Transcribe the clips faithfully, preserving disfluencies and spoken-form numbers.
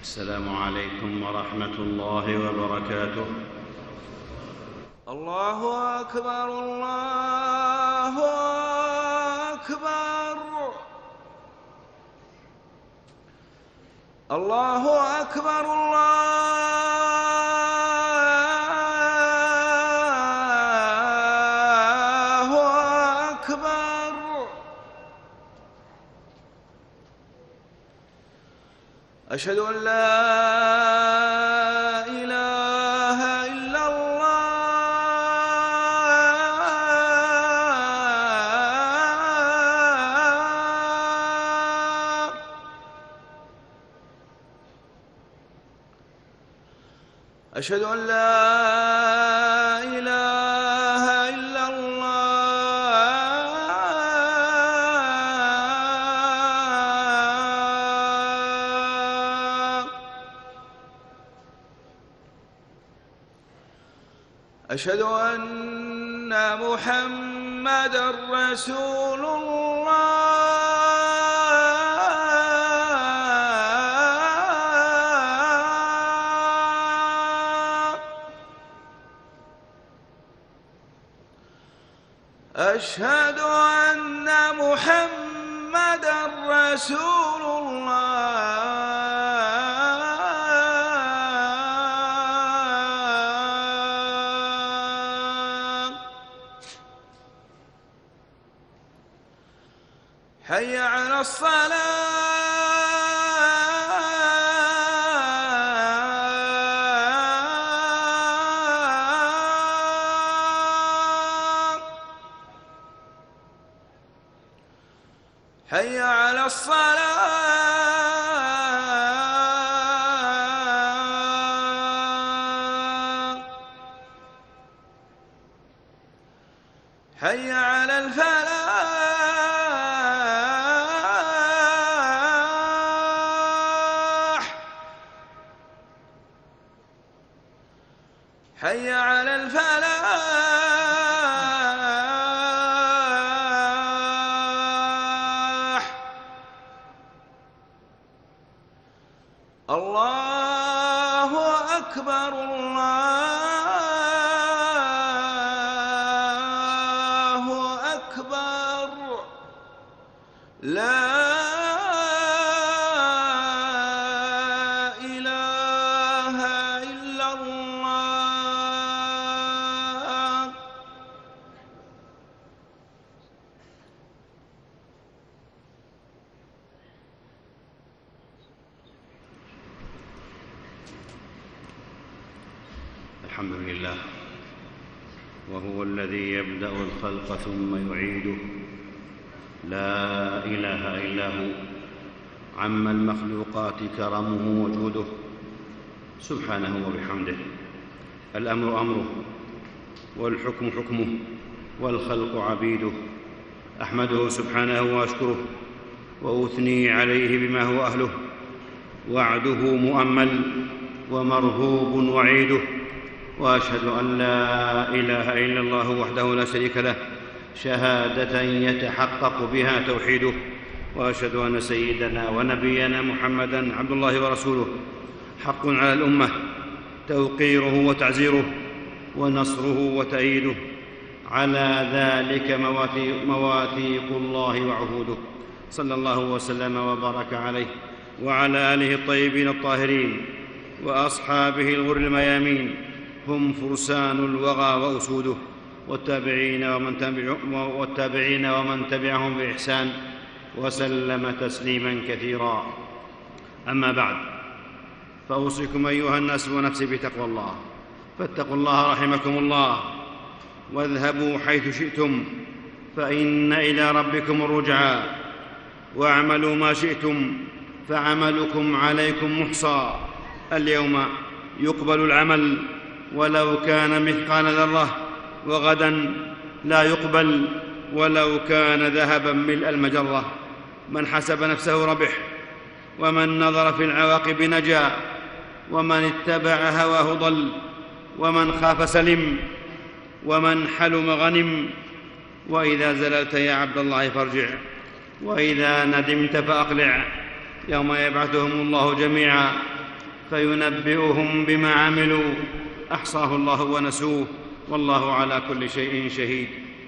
السلام عليكم ورحمة الله وبركاته. الله أكبر الله أكبر الله أكبر الله أكبر. أشهد أن لا إله إلا الله. أشهد أن لا إله إلا الله. أشهد أن محمدًا رسول الله. أشهد أن محمدًا رسول الله. حي على الصلاة. حي على الصلاة. حي على الفلاح. حي على الفلاح. الله أكبر الله أكبر. لا إله إلا الله. الحمد لله، وهو الذي يبدأ الخلق ثم يعيده، لا إله إلا هو، عم المخلوقات كرمه وجوده سبحانه وبحمده. الأمر أمره، والحكم حكمه، والخلق عبيده. أحمده سبحانه وأشكره، وأثني عليه بما هو أهله. وعده مؤمل، ومرهوب وعيده. وأشهد أن لا إله إلا الله وحده لا شريك له، شهادة يتحقق بها توحيده. وأشهد أن سيدنا ونبينا محمدًا عبد الله ورسوله، حق على الأمة توقيره وتعزيره، ونصره وتأييده. على ذلك مواثيق الله وعهوده، صلى الله وسلم وبارك عليه وعلى آله الطيبين الطاهرين وأصحابه الغر الميامين، هم فرسان الوغى وأسوده، والتابعين ومن, تبع والتابعين ومن تبعهم بإحسان، وسلم تسليما كثيرا. أما بعد، فأوصيكم أيها الناس ونفسي بتقوى الله. فاتقوا الله رحمكم الله، واذهبوا حيث شئتم، فإن إلى ربكم الرجعى. واعملوا ما شئتم، فعملكم عليكم محصى. اليوم يقبل العمل ولو كان مثقال ذرة، وغدا لا يقبل ولو كان ذهبا ملء المجرة. من حسب نفسه ربح، ومن نظر في العواقب نجا، ومن اتبع هواه ضل، ومن خاف سلم، ومن حلم غنم. وإذا زللت يا عبد الله فارجع، وإذا ندمت فأقلع. يوم يبعثهم الله جميعا فينبئهم بما عملوا أحصاه الله ونسوه والله على كل شيء شهيد.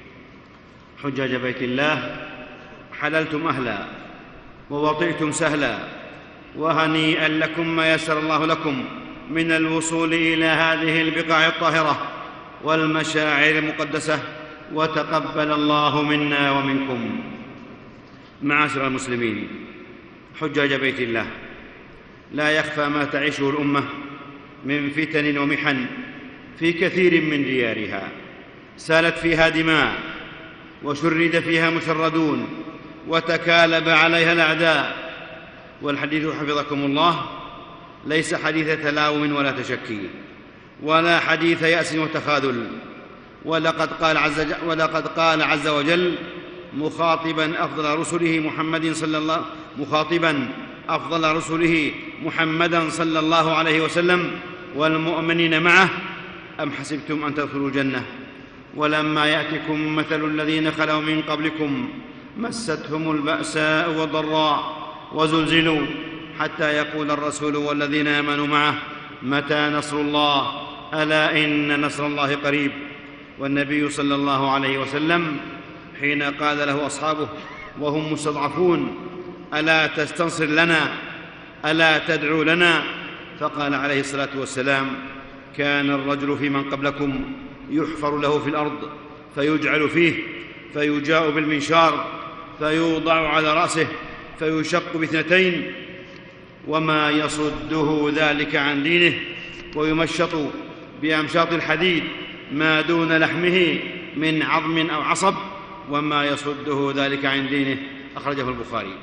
حجاج بيت الله، حللتم أهلا ووطئتم سهلا، وهنيئا لكم ما يسر الله لكم من الوصول إلى هذه البقاع الطاهرة والمشاعر المقدسة، وتقبل الله منا ومنكم. معاشر المسلمين، حجاج بيت الله، لا يخفى ما تعيشه الأمة من فتن ومحن في كثير من ديارها، سالت فيها دماء وشرد فيها مشردون وتكالب عليها الأعداء، والحديث حفظكم الله ليس حديث تلاوم ولا تشكي ولا حديث يأس وتخاذل، ولقد قال عز, ولقد قال عز وجل مخاطبا أفضل رسله محمد صلى الله مخاطبا أفضل رسله محمدا صلى الله عليه وسلم والمؤمنين معه: أم حسبتم أن تدخلوا الجنة ولما يأتكم مثل الذين خلوا من قبلكم مستهم البأساء والضراء وزلزلوا حتى يقول الرسول والذين آمنوا معه متى نصر الله ألا إن نصر الله قريب. والنبي صلى الله عليه وسلم حين قال له أصحابه وهم مستضعفون: ألا تستنصر لنا ألا تدعو لنا؟ فقال عليه الصلاة والسلام: كان الرجل في من قبلكم يحفر له في الأرض فيجعل فيه فيجاء بالمنشار فيوضع على رأسه فيشق باثنتين وما يصده ذلك عن دينه، ويمشط بأمشاط الحديد ما دون لحمه من عظم أو عصب وما يصده ذلك عن دينه. أخرجه البخاري.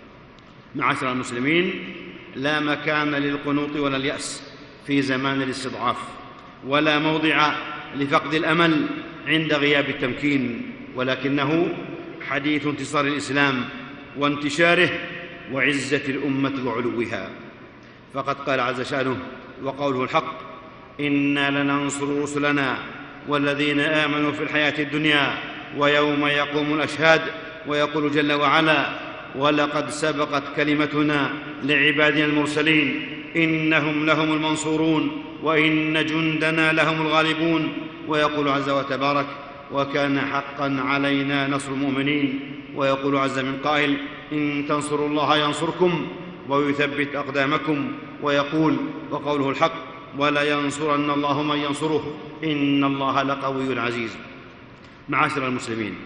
معاشر المسلمين، لا مكان للقنوط ولا اليأس في زمان الاستضعاف، ولا موضع لفقد الأمل عند غياب التمكين، ولكنه حديث انتصار الإسلام وانتشاره وعزة الأمة وعلوها. فقد قال عز شأنه وقوله الحق: إنا لننصر رسلنا والذين آمنوا في الحياة الدنيا ويوم يقوم الأشهاد. ويقول جل وعلا: ولقد سبقت كلمتنا لعبادنا المرسلين إنهم لهم المنصورون وإن جندنا لهم الغالبون. ويقول عز وتبارك: وكان حقا علينا نصر المؤمنين. ويقول عز من قائل: إن تنصروا الله ينصركم ويثبت أقدامكم. ويقول وقوله الحق: ولينصرن الله من ينصره إن الله لقوي عزيز. معاشر المسلمين،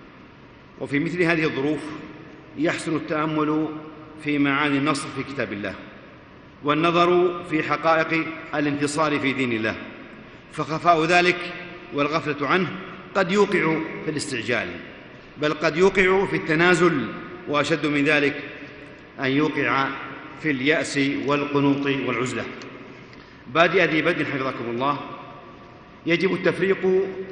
وفي مثل هذه الظروف يحسن التأمل في معاني النصر في كتاب الله، والنظر في حقائق الانتصار في دين الله، فخفاء ذلك والغفلة عنه قد يوقع في الاستعجال، بل قد يوقع في التنازل، وأشد من ذلك أن يوقع في اليأس والقنوط والعزلة. بادئ ذي بدء حفظكم الله، يجب التفريق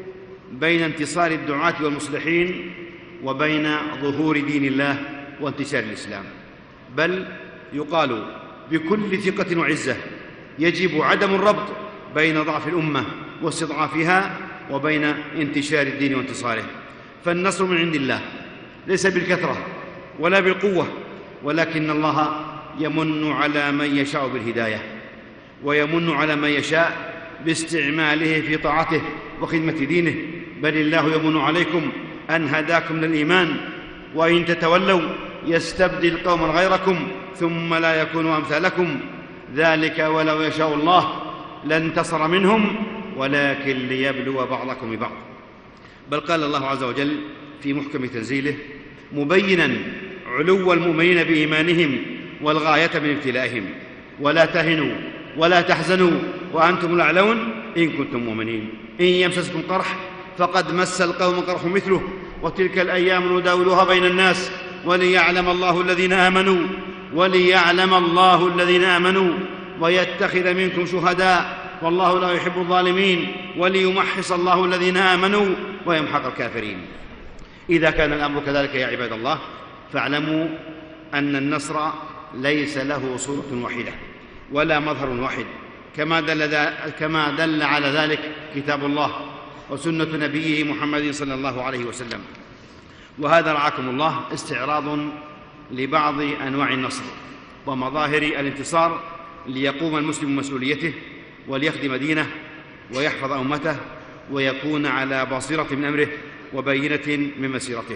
بين انتصار الدعاة والمصلحين وبين ظهور دين الله وانتشار الإسلام، بل يقال بكل ثقة وعزة يجب عدم الربط بين ضعف الأمة واستضعافها وبين انتشار الدين وانتصاره. فالنصر من عند الله ليس بالكثرة ولا بالقوة، ولكن الله يمن على من يشاء بالهداية، ويمن على من يشاء باستعماله في طاعته وخدمة دينه. بل الله يمن عليكم أن هداكم للإيمان، وإن تتولوا يستبدل قوما غيركم ثم لا يكونوا أمثالكم، ذلك ولو يشاء الله لانتصر منهم ولكن ليبلو بعضكم ببعض. بل قال الله عز وجل في محكم تنزيله مبينا علو المؤمنين بإيمانهم والغاية من ابتلائهم: ولا تهنوا ولا تحزنوا وأنتم الأعلون إن كنتم مؤمنين، إن يمسسكم قرح فقد مس القوم قرح مثله وتلك الأيام نداولها بين الناس وليعلم الله الذين آمنوا وليعلم الله الذين آمنوا ويتخذ منكم شهداء والله لا يحب الظالمين وليمحص الله الذين آمنوا ويمحق الكافرين. إذا كان الأمر كذلك يا عباد الله، فاعلموا أن النصر ليس له صورة واحدة ولا مظهر واحد، كما دل, كما دل على ذلك كتاب الله وسنة نبيه محمد صلى الله عليه وسلم. وهذا رعاكم الله استعراض لبعض أنواع النصر ومظاهر الانتصار ليقوم المسلم بمسؤوليته وليخدم دينه ويحفظ أمته ويكون على بصيرة من أمره وبينة من مسيرته.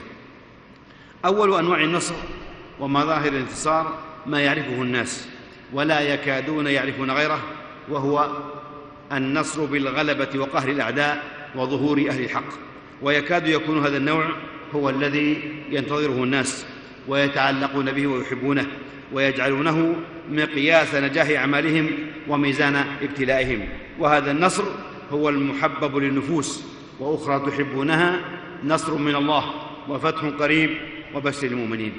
أول أنواع النصر ومظاهر الانتصار ما يعرفه الناس ولا يكادون يعرفون غيره، وهو النصر بالغلبة وقهر الأعداء وظهور أهل الحق، ويكاد يكون هذا النوع هو الذي ينتظره الناس ويتعلقون به ويحبونه ويجعلونه مقياس نجاح أعمالهم وميزان ابتلائهم. وهذا النصر هو المحبب للنفوس، وأخرى تحبونها نصر من الله وفتح قريب وبشر المؤمنين.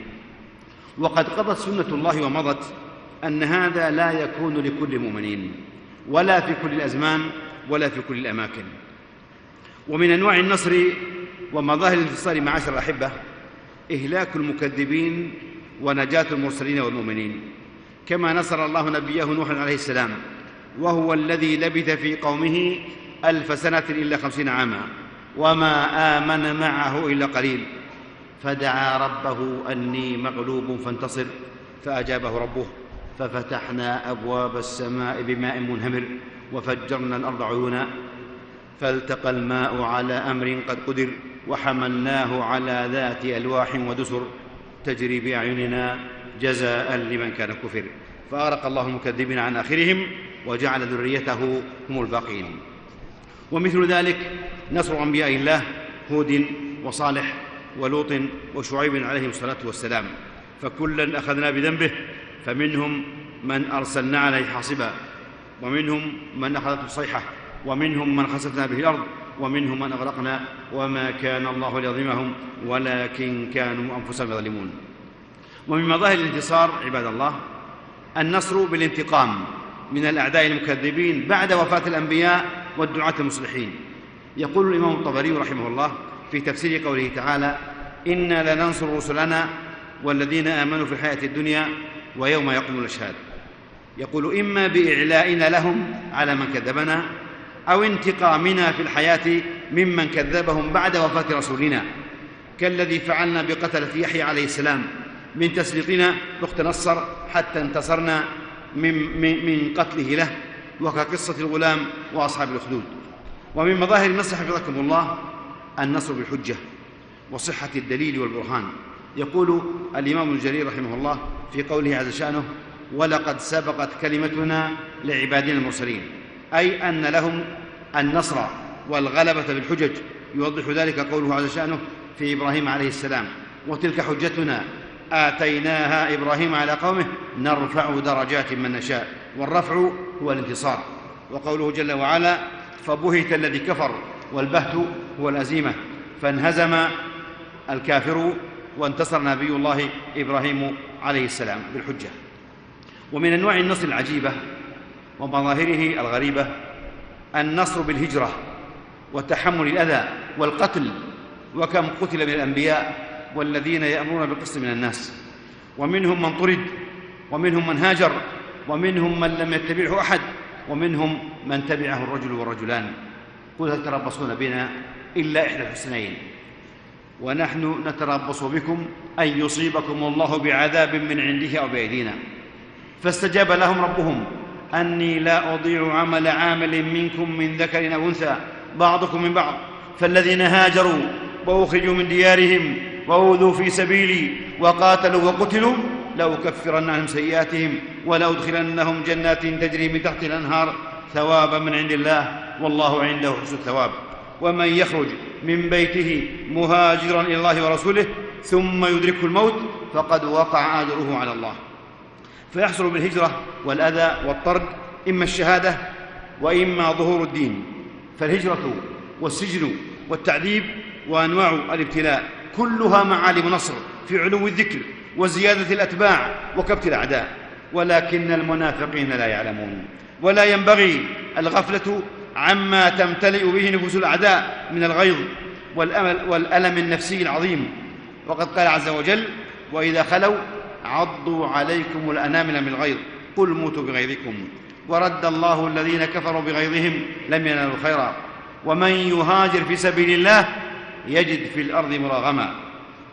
وقد قضت سنة الله ومضت أن هذا لا يكون لكل المؤمنين ولا في كل الأزمان ولا في كل الأماكن. ومن أنواع النصر ومظاهر الانتصار معاشر الأحبة إهلاك المكذبين ونجاة المرسلين والمؤمنين، كما نصر الله نبيه نوح عليه السلام وهو الذي لبث في قومه ألف سنة إلا خمسين عاما وما آمن معه إلا قليل، فدعا ربه أني مغلوب فانتصر فأجابه ربه ففتحنا أبواب السماء بماء منهمر وفجرنا الأرض عيونا فالتقى الماء على أمر قد قدر وحملناه على ذات ألواح ودسر تجري بأعيننا جزاء لمن كان كفر، فأغرق الله المكذبين عن آخرهم وجعل ذريته هم الباقين. ومثل ذلك نصر أنبياء الله هود وصالح ولوط وشعيب عليهم الصلاة والسلام، فكلا أخذنا بذنبه، فمنهم من أرسلنا عليه حاصبا ومنهم من أخذته الصيحة ومنهم من خسفنا به الأرض ومنهم من أغرقنا وما كان الله ليظلمهم ولكن كانوا أنفسهم يظلمون. ومن مظاهر الانتصار عباد الله النصر بالانتقام من الأعداء المكذبين بعد وفاة الأنبياء والدعاة المصلحين. يقول الإمام الطبري رحمه الله في تفسير قوله تعالى: إنا لننصر رسلنا والذين آمنوا في الحياة الدنيا ويوم يقوم الأشهاد. يقول: إما بإعلائنا لهم على من كذبنا أو انتقامنا في الحياة ممن كذبهم بعد وفاة رسولنا، كالذي فعلنا بقتلة يحيى عليه السلام من تسليطنا أخت نصر حتى انتصرنا من, من, من قتله له، وكقصة الغلام وأصحاب الأخدود. ومن مظاهر النصر حفظكم الله النصر بالحجة وصحة الدليل والبرهان. يقول الإمام ابن جرير رحمه الله في قوله عز شأنه: ولقد سبقت كلمتنا لعبادنا المرسلين، أي أن لهم النصر والغلبة بالحجج. يوضح ذلك قوله عز شأنه في إبراهيم عليه السلام: وتلك حجتنا آتيناها إبراهيم على قومه نرفع درجات من نشاء، والرفع هو الانتصار. وقوله جل وعلا: فبهت الذي كفر، والبهت هو الهزيمة، فانهزم الكافر وانتصر نبي الله إبراهيم عليه السلام بالحجة. ومن أنواع النصر العجيبة ومظاهره الغريبة النصر بالهجرة وتحمل الأذى والقتل، وكم قتل من الأنبياء والذين يأمرون بالقسط من الناس، ومنهم من طرد ومنهم من هاجر ومنهم من لم يتبعه أحد ومنهم من تبعه الرجل والرجلان. قل هل تربصون بنا إلا إحدى الحسنيين ونحن نتربص بكم أن يصيبكم الله بعذاب من عنده أو بأيدينا. فاستجاب لهم ربهم أني لا أضيع عمل عامل منكم من ذكر أو أنثى بعضكم من بعض، فالذين هاجروا وأخرجوا من ديارهم وأوذوا في سبيلي وقاتلوا وقتلوا لأكفرن عنهم سيئاتهم ولأدخلنهم جنات تجري من تحتها الأنهار ثوابا من عند الله والله عنده حسن الثواب. ومن يخرج من بيته مهاجرا إلى الله ورسوله ثم يدركه الموت فقد وقع أجره على الله. فيحصل بالهجرة والأذى والطرد إما الشهادة وإما ظهور الدين. فالهجرة والسجن والتعذيب وأنواع الابتلاء كلها معالم نصر في علو الذكر وزيادة الأتباع وكبت الأعداء، ولكن المنافقين لا يعلمون. ولا ينبغي الغفلة عما تمتلئ به نفوس الأعداء من الغيظ والألم النفسي العظيم. وقد قال عز وجل: وإذا خلوا عضوا عليكم الأنامل من الغيظ قل موتوا بغيظكم ورد الله الذين كفروا بغيظهم لم ينالوا خيرا ومن يهاجر في سبيل الله يجد في الأرض مراغما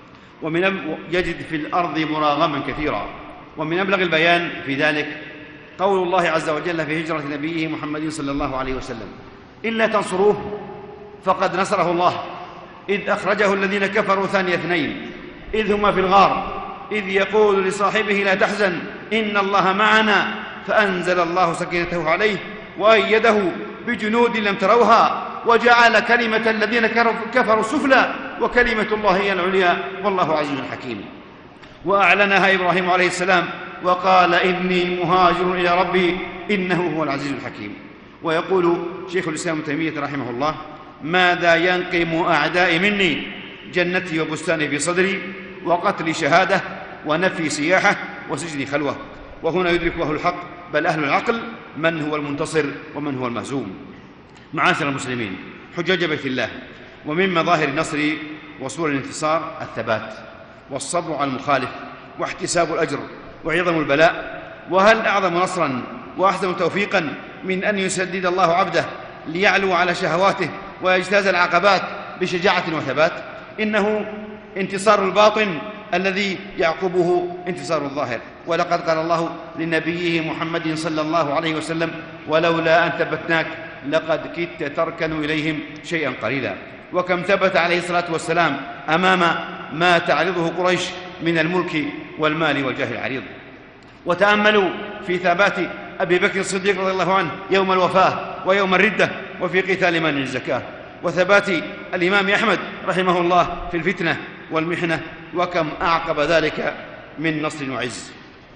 ومن يجد في الأرض مراغما كثيرا. ومن أبلغ البيان في ذلك قول الله عز وجل في هجرة نبيه محمد صلى الله عليه وسلم: إلا تنصروه فقد نصره الله إذ أخرجه الذين كفروا ثاني اثنين إذ هما في الغار إذ يقول لصاحبه لا تحزن إن الله معنا فأنزل الله سكينته عليه وأيده بجنود لم تروها وجعل كلمة الذين كفروا السفلى وكلمة الله هي العليا والله عزيز حكيم. وأعلنها إبراهيم عليه السلام وقال: إني مهاجر إلى ربي إنه هو العزيز الحكيم. ويقول شيخ الإسلام ابن تيمية رحمه الله: ماذا ينقم أعدائي مني؟ جنتي وبستاني في صدري وقتلي شهادة ونفي سياحة وسجني خلوة. وهنا يدرك أهل الحق بل أهل العقل من هو المنتصر ومن هو المهزوم. معاشر المسلمين، حجاج بيت الله، ومن مظاهر النصر وصور الانتصار الثبات والصبر على المخالف واحتساب الأجر وعظم البلاء. وهل أعظم نصرا وأحسن توفيقا من أن يسدد الله عبده ليعلو على شهواته ويجتاز العقبات بشجاعة وثبات؟ إنه انتصار الباطن الذي يعقبه انتصار الظاهر. ولقد قال الله لنبيه محمد صلى الله عليه وسلم: ولولا أن ثبتناك لقد كدت تركن إليهم شيئا قليلا. وكم ثبت عليه الصلاة والسلام أمام ما تعرضه قريش من الملك والمال والجاه العريض. وتأملوا في ثبات أبي بكر الصديق رضي الله عنه يوم الوفاة ويوم الردة وفي قتال مانع الزكاة، وثبات الإمام أحمد رحمه الله في الفتنة والمحنة، وكم أعقب ذلك من نصر وعز.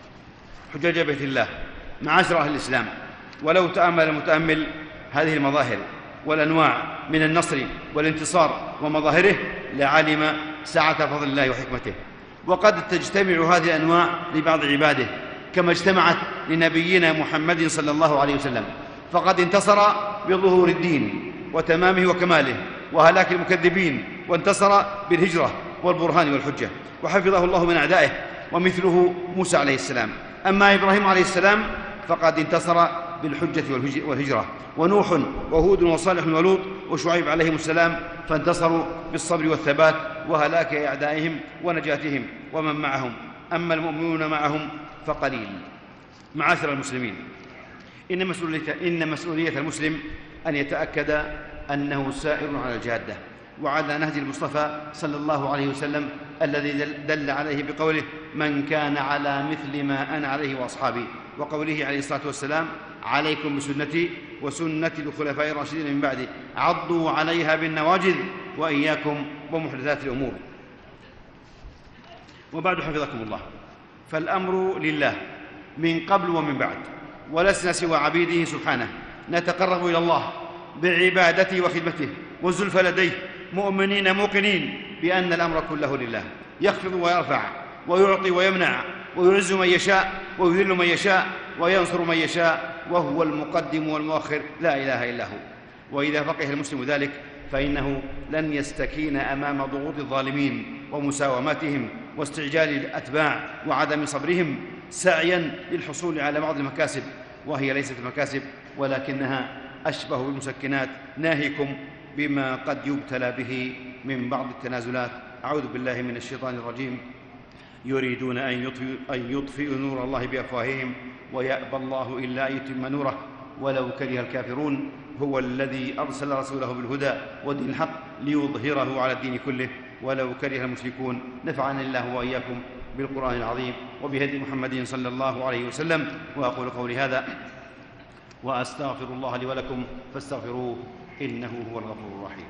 حجاج بيت الله، معاشر أهل الإسلام، ولو تأمل المتأمل هذه المظاهر والأنواع من النصر والانتصار ومظاهره لعلم سعة فضل الله وحكمته. وقد تجتمع هذه الأنواع لبعض عباده كما اجتمعت لنبينا محمد صلى الله عليه وسلم، فقد انتصر بظهور الدين وتمامه وكماله وهلاك المكذبين، وانتصر بالهجرة والبرهان والحجة، وحفظه الله من أعدائه، ومثله موسى عليه السلام. أما إبراهيم عليه السلام فقد انتصر بالحجة والهجرة، ونوح وهود وصالح ولوط وشعيب عليهم السلام فانتصروا بالصبر والثبات وهلاك أعدائهم ونجاتهم ومن معهم. أما المؤمنون معهم فقليل. معاشر المسلمين، إن مسؤولية, إن مسؤولية المسلم أن يتأكد أنه سائر على الجادة وعلى نهج المصطفى صلى الله عليه وسلم الذي دل عليه بقوله: من كان على مثل ما أنا عليه وأصحابي، وقوله عليه الصلاة والسلام: عليكم بسنتي وسنة الخلفاء الراشدين من بعدي عضوا عليها بالنواجذ وإياكم ومحدثات الأمور. وبعد، حفظكم الله، فالأمر لله من قبل ومن بعد، ولسنا سوى عبيده سبحانه، نتقرب إلى الله بعبادته وخدمته والزلفى لديه، مؤمنين موقنين بأن الأمر كله لله، يخفض ويرفع ويعطي ويمنع ويعز من يشاء ويذل من يشاء وينصر من يشاء، وهو المقدم والمؤخر لا إله إلا هو. وإذا فقه المسلم ذلك فإنه لن يستكين أمام ضغوط الظالمين ومساوماتهم واستعجال الأتباع وعدم صبرهم سعيا للحصول على بعض المكاسب، وهي ليست مكاسب ولكنها أشبه بالمسكنات، ناهيكم بما قد يبتلى به من بعض التنازلات. أعوذ بالله من الشيطان الرجيم. يريدون أن يطفئوا, أن يطفئوا نور الله بأفواههم ويأبى الله إلا أن يتم نوره ولو كره الكافرون. هو الذي أرسل رسوله بالهدى ودين الحق ليظهره على الدين كله ولو كره المشركون. نفعني الله وإياكم بالقرآن العظيم وبهدي محمد صلى الله عليه وسلم. وأقول قولي هذا وأستغفر الله لي ولكم فاستغفروه إنه هو الغفور الرحيم.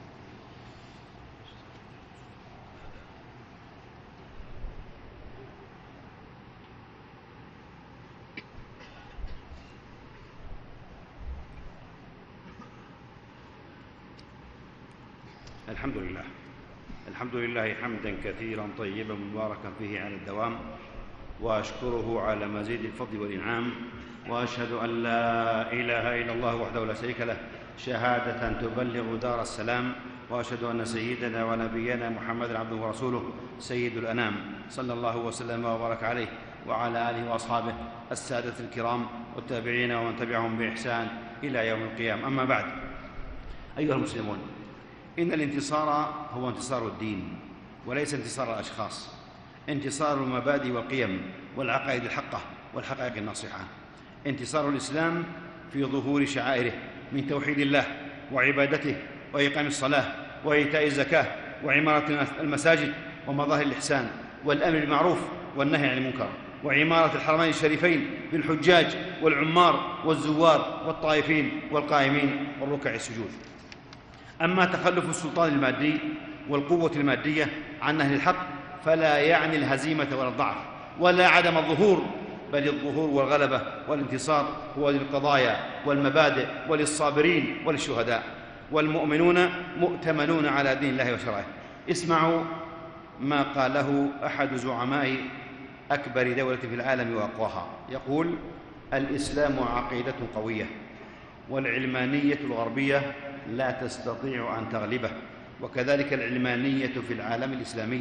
الحمد لله الحمد لله حمدا كثيرا طيبا مباركا فيه على الدوام، وأشكره على مزيد الفضل والإنعام، وأشهد أن لا إله إلا الله وحده لا شريك له شهادة تبلغ دار السلام، وأشهد أن سيدنا ونبينا محمدا عبده ورسوله سيد الأنام صلى الله وسلم وبارك عليه وعلى آله وأصحابه السادة الكرام والتابعين ومن تبعهم بإحسان إلى يوم القيامة. أما بعد، أيها المسلمون، إن الانتصار هو انتصار الدين وليس انتصار الأشخاص، انتصار المبادئ والقيم والعقائد الحقة والحقائق الناصحة. انتصار الإسلام في ظهور شعائره من توحيد الله وعبادته وإقام الصلاة وإيتاء الزكاة وعمارة المساجد ومظاهر الإحسان والأمر بالمعروف والنهي عن المنكر وعمارة الحرمين الشريفين بالحجاج والعمار والزوار والطائفين والقائمين والركع السجود. أما تخلف السلطان المادي والقوة المادية عن أهل الحق فلا يعني الهزيمة ولا الضعف ولا عدم الظهور، بل الظهور والغلبة والانتصار هو للقضايا والمبادئ وللصابرين وللشهداء، والمؤمنون مؤتمنون على دين الله وشرعه. اسمعوا ما قاله أحد زعماء أكبر دولة في العالم وأقواها، يقول: الإسلام عقيدة قوية والعلمانية الغربية لا تستطيع أن تغلبه، وكذلك العلمانية في العالم الإسلامي.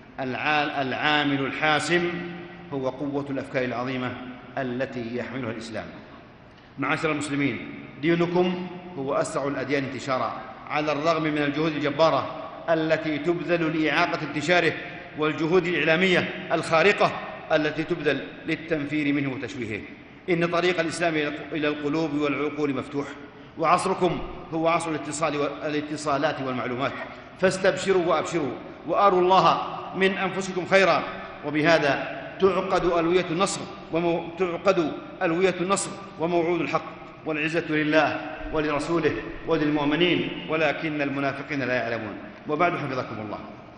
العامل الحاسم هو قوة الأفكار العظيمة التي يحملها الإسلام. معاشر المسلمين، دينكم هو أسرع الأديان انتشارا على الرغم من الجهود الجبارة التي تبذل لإعاقة انتشاره والجهود الإعلامية الخارقة التي تبذل للتنفير منه وتشويهه. إن طريق الإسلام إلى القلوب والعقول مفتوح، وعصركم هو عصر الاتصال والاتصالات والمعلومات، فاستبشروا وأبشروا وأروا الله من أنفسكم خيرا، وبهذا تعقد ألوية النصر ومو... تعقد ألوية النصر وموعود الحق، والعزة لله ولرسوله وللمؤمنين، ولكن المنافقين لا يعلمون. وبعد، حفظكم الله،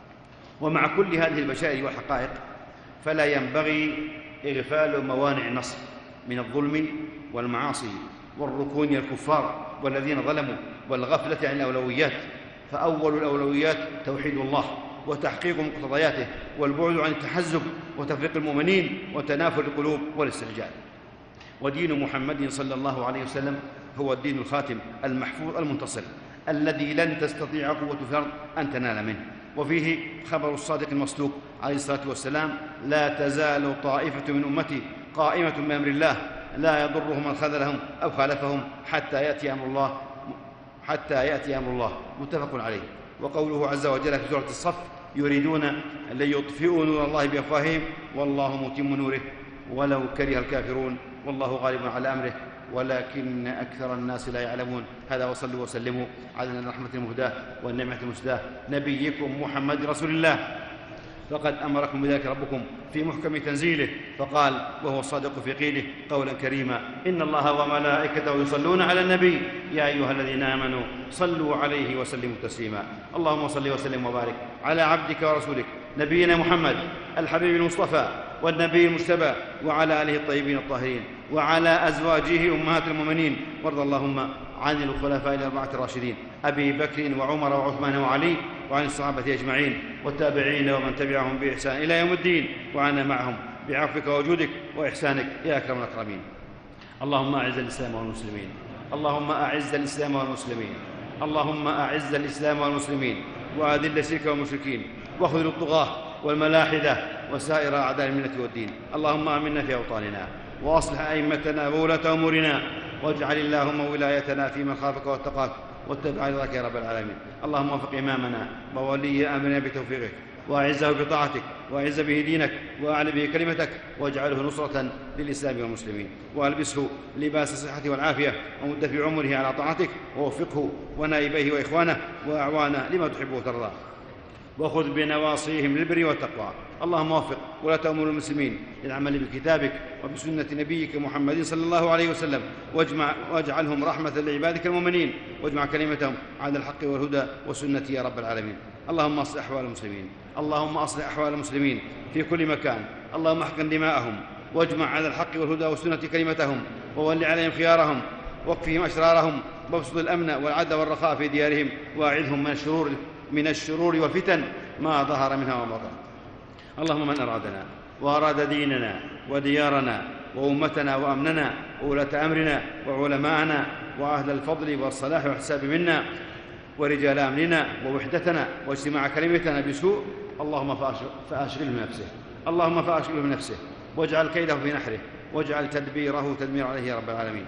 ومع كل هذه البشائر والحقائق فلا ينبغي إغفال موانع النصر من الظلم والمعاصي والركون إلى الكفار والذين ظلموا والغفلة عن الأولويات. فأول الأولويات توحيد الله وتحقيق مقتضياته والبعد عن التحزب وتفريق المؤمنين وتنافر القلوب والاستعجال. ودين محمد صلى الله عليه وسلم هو الدين الخاتم المحفوظ المنتصر الذي لن تستطيع قوة في الأرض أن تنال منه. وفيه خبر الصادق المصدوق عليه الصلاة والسلام: لا تزال طائفة من أمتي قائمة بأمر الله لا يضرهم من خذلهم أو خالفهم حتى يأتي أمر الله حتى يأتي أمر الله متفق عليه. وقوله عز وجل في سورة الصف: يريدون ليطفئوا نور الله بأفواههم والله متم نوره ولو كره الكافرون والله غالب على أمره ولكن أكثر الناس لا يعلمون. هذا، وصلوا وسلموا على الرحمة المهداة والنعمة المسداة نبيكم محمد رسول الله، فقد أمركم بذلك ربكم في محكم تنزيله، فقال وهو الصادق في قيله قولا كريما: إن الله وملائكته يصلون على النبي يا أيها الذين آمنوا صلوا عليه وسلموا تسليما. اللهم صل وسلم وبارك على عبدك ورسولك نبينا محمد الحبيب المصطفى والنبي المجتبى وعلى آله الطيبين الطاهرين وعلى أزواجه أمهات المؤمنين، وارض اللهم عن الخلفاء الأربعة الراشدين أبي بكر وعمر وعثمان وعلي، وعن الصحابة أجمعين والتابعين ومن تبعهم بإحسان إلى يوم الدين، وعنا معهم بعفوك وجودك وإحسانك يا أكرم الأكرمين. اللهم أعز الإسلام والمسلمين، اللهم أعز الإسلام والمسلمين، اللهم أعز الإسلام والمسلمين، وأذل الشرك والمشركين، واخذل الطغاة والملاحدة وسائر أعداء الملة والدين. اللهم آمنا في أوطاننا وأصلح أئمتنا وولاة أمورنا، واجعل اللهم ولايتنا في من خافك واتقاك واتبع رضاك يا رب العالمين. اللهم وفق إمامنا وولي أمرنا بتوفيقك، وأعزه بطاعتك، وأعز به دينك، وأعل به كلمتك، واجعله نصرة للإسلام والمسلمين، وألبسه لباس الصحة والعافية، ومد في عمره على طاعتك، ووفقه ونائبيه وإخوانه وأعوانه لما تحب وترضى، وخذ بنواصيهم للبر والتقوى. اللهم وفق ولاة أمور المسلمين للعمل بكتابك وبسنة نبيك محمد صلى الله عليه وسلم، واجمع واجعلهم رحمة لعبادك المؤمنين، واجمع كلمتهم على الحق والهدى والسنة يا رب العالمين. اللهم أصلح أحوال المسلمين، اللهم أصلح أحوال المسلمين في كل مكان، اللهم احقن دماءهم، واجمع على الحق والهدى والسنة كلمتهم، وول عليهم خيارهم، واكفهم أشرارهم، وابسط الأمن والعدل والرخاء في ديارهم، واعذهم من الشرور من الشرور والفتن ما ظهر منها وما بطن. اللهم من أرادنا وأراد ديننا وديارنا وأمتنا وأمننا وولاة أمرنا وعلماءنا وأهل الفضل والصلاح والحساب منا ورجال أمننا ووحدتنا واجتماع كلمتنا بسوء، اللهم فأشغله بنفسه، اللهم فأشغله بنفسه، واجعل كيده في نحره، واجعل تدبيره تدمير عليه يا رب العالمين.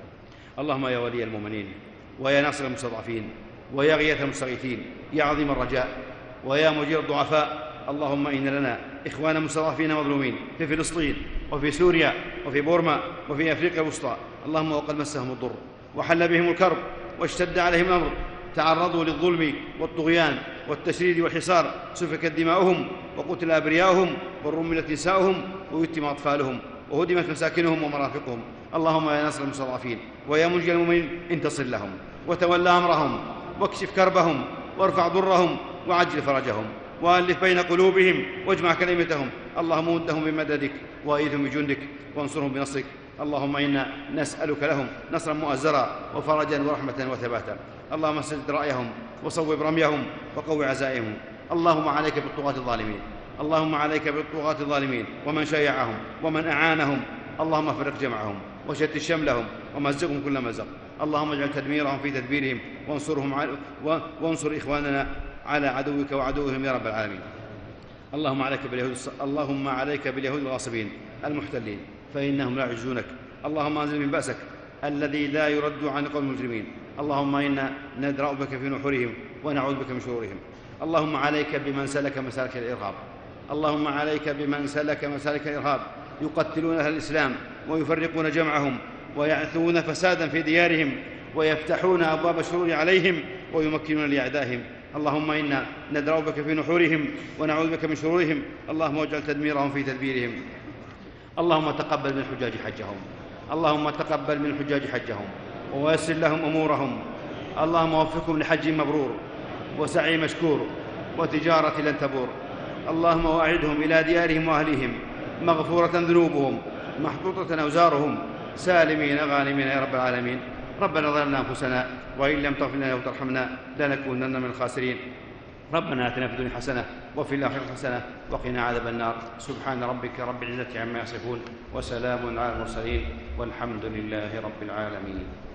اللهم يا ولي المؤمنين ويا ناصر المستضعفين ويا غياث المستغيثين يا عظيم الرجاء ويا مجير الضعفاء، اللهم إن لنا إخوانا مستضعفين مظلومين في فلسطين وفي سوريا وفي بورما وفي أفريقيا الوسطى. اللهم وقد مسهم الضر وحل بهم الكرب واشتد عليهم الأمر، تعرضوا للظلم والطغيان والتشريد والحصار، سفكت دماؤهم وقتل أبرياؤهم ورملت نساؤهم ويتم أطفالهم وهدمت مساكنهم ومرافقهم. اللهم يا ناصر المستضعفين ويا منجي المؤمنين انتصر لهم وتولى أمرهم واكشف كربهم وارفع ضرهم وعجل فرجهم وألف بين قلوبهم واجمع كلمتهم. اللهم مدهم بمددك وأيدهم بجندك وانصرهم بنصرك. اللهم إنا نسألك لهم نصرا مؤزرا وفرجا ورحمة وثباتا. اللهم سدد رأيهم وصوب رميهم وقو عزائهم. اللهم عليك بالطغاة الظالمين، اللهم عليك بالطغاة الظالمين ومن شيعهم ومن أعانهم. اللهم فرق جمعهم وشتت شملهم ومزقهم كل مزق. اللهم اجعل تدميرهم في تدبيرهم وانصرهم على وانصر إخواننا على عدوك وعدوهم يا رب العالمين. اللهم عليك باليهود اللهم عليك باليهود الغاصبين المحتلين فإنهم لا يعجزونك. اللهم أنزل من بأسك الذي لا يرد عن قوم المجرمين. اللهم إنا ندرأ بك في نحورهم ونعوذ بك من شرورهم. اللهم عليك بمن سلك مسالك الإرهاب، اللهم عليك بمن سلك مسالك الإرهاب، يقتلون أهل الإسلام ويفرقون جمعهم ويعثون فسادا في ديارهم ويفتحون أبواب الشرور عليهم ويمكنون لأعدائهم. اللهم إنا ندرأ بك في نحورهم ونعوذ بك من شرورهم. اللهم اجعل تدميرهم في تدبيرهم. اللهم تقبل من الحجاج حجهم، اللهم تقبل من الحجاج حجهم ويسر لهم أمورهم. اللهم وفقهم لحج مبرور وسعي مشكور وتجارة لن تبور. اللهم وأعدهم إلى ديارهم وأهليهم مغفورة ذنوبهم محطوطة أوزارهم سالمين غانمين يا رب العالمين. ربنا ظلمنا أنفسنا وإن لم تغفر لنا وترحمنا لنكونن من الخاسرين. ربنا آتنا في الدنيا حسنة وفي الآخرة حسنة وقنا عذاب النار. سبحان ربك رب العزة عما يصفون وسلام على المرسلين والحمد لله رب العالمين.